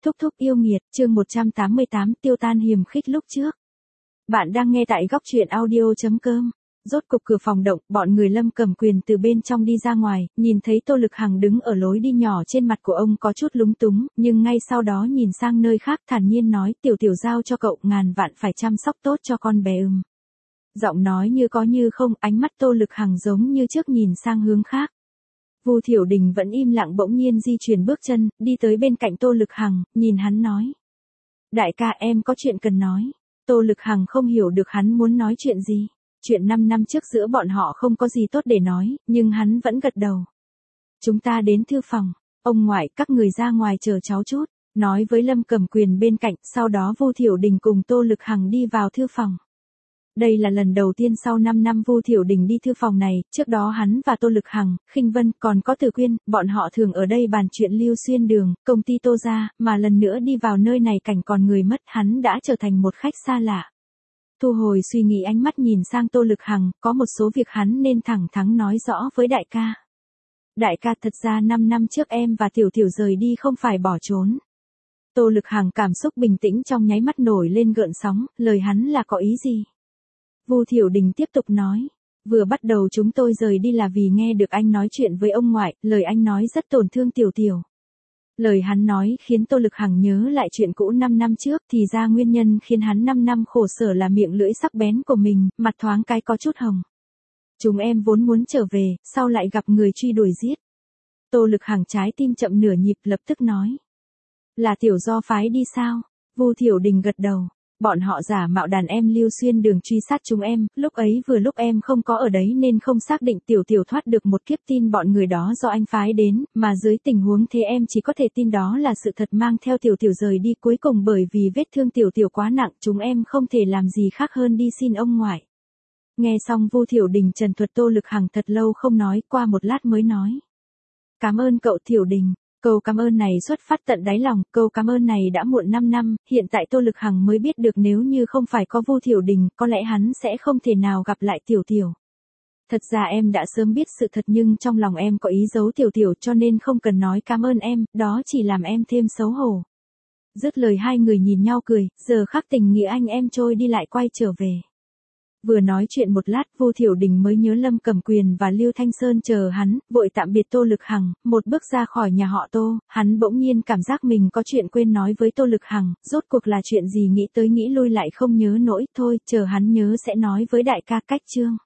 Thúc thúc yêu nghiệt, chương 188 tiêu tan hiềm khích lúc trước. Bạn đang nghe tại góc truyện audio.com. Rốt cục cửa phòng động, bọn người Lâm Cẩm Quyền từ bên trong đi ra ngoài, nhìn thấy Tô Lực Hằng đứng ở lối đi nhỏ, trên mặt của ông có chút lúng túng, nhưng ngay sau đó nhìn sang nơi khác thản nhiên nói, tiểu tiểu giao cho cậu, ngàn vạn phải chăm sóc tốt cho con bé. Giọng nói như có như không, ánh mắt Tô Lực Hằng giống như trước nhìn sang hướng khác. Vu Thiểu Đình vẫn im lặng, bỗng nhiên di chuyển bước chân, đi tới bên cạnh Tô Lực Hằng, nhìn hắn nói. Đại ca, em có chuyện cần nói. Tô Lực Hằng không hiểu được hắn muốn nói chuyện gì. Chuyện 5 năm trước giữa bọn họ không có gì tốt để nói, nhưng hắn vẫn gật đầu. Chúng ta đến thư phòng. Ông ngoại, các người ra ngoài chờ cháu chút. Nói với Lâm Cẩm Quyền bên cạnh, sau đó Vu Thiểu Đình cùng Tô Lực Hằng đi vào thư phòng. Đây là lần đầu tiên sau 5 năm Vu Thiểu Đình đi thư phòng này, trước đó hắn và Tô Lực Hằng, Khinh Vân, còn có Từ Quyên, bọn họ thường ở đây bàn chuyện Lưu Xuyên Đường, công ty Tô gia, mà lần nữa đi vào nơi này cảnh còn người mất, hắn đã trở thành một khách xa lạ. Thu hồi suy nghĩ, ánh mắt nhìn sang Tô Lực Hằng, có một số việc hắn nên thẳng thắn nói rõ với đại ca. Đại ca, thật ra 5 năm trước em và Tiểu Tiểu rời đi không phải bỏ trốn. Tô Lực Hằng cảm xúc bình tĩnh trong nháy mắt nổi lên gợn sóng, lời hắn là có ý gì? Vu Thiểu Đình tiếp tục nói, vừa bắt đầu chúng tôi rời đi là vì nghe được anh nói chuyện với ông ngoại, lời anh nói rất tổn thương Tiểu Tiểu. Lời hắn nói khiến Tô Lực Hằng nhớ lại chuyện cũ 5 năm trước, thì ra nguyên nhân khiến hắn 5 năm khổ sở là miệng lưỡi sắc bén của mình, mặt thoáng cái có chút hồng. Chúng em vốn muốn trở về, sau lại gặp người truy đuổi giết. Tô Lực Hằng trái tim chậm nửa nhịp, lập tức nói. Là Tiểu do phái đi sao? Vu Thiểu Đình gật đầu. Bọn họ giả mạo đàn em Lưu Xuyên Đường truy sát chúng em, lúc ấy vừa lúc em không có ở đấy nên không xác định Tiểu Tiểu thoát được một kiếp, tin bọn người đó do anh phái đến, mà dưới tình huống thế em chỉ có thể tin đó là sự thật, mang theo Tiểu Tiểu rời đi, cuối cùng bởi vì vết thương Tiểu Tiểu quá nặng, chúng em không thể làm gì khác hơn đi xin ông ngoại. Nghe xong Vu Thiểu Đình trần thuật, Tô Lực Hằng thật lâu không nói, qua một lát mới nói. Cảm ơn cậu Thiểu Đình. Câu cảm ơn này xuất phát tận đáy lòng, câu cảm ơn này đã muộn 5 năm, hiện tại Tô Lực Hằng mới biết được nếu như không phải có Vu Thiểu Đình, có lẽ hắn sẽ không thể nào gặp lại Tiểu Tiểu. Thật ra em đã sớm biết sự thật, nhưng trong lòng em có ý giấu Tiểu Tiểu, cho nên không cần nói cảm ơn em, đó chỉ làm em thêm xấu hổ. Dứt lời hai người nhìn nhau cười, giờ khắc tình nghĩa anh em trôi đi lại quay trở về. Vừa nói chuyện một lát, Vu Thiểu Đình mới nhớ Lâm Cẩm Quyền và Lưu Thanh Sơn chờ hắn, vội tạm biệt Tô Lực Hằng, một bước ra khỏi nhà họ Tô, hắn bỗng nhiên cảm giác mình có chuyện quên nói với Tô Lực Hằng, rốt cuộc là chuyện gì, nghĩ tới nghĩ lui lại không nhớ nổi, thôi, chờ hắn nhớ sẽ nói với đại ca. Cách chương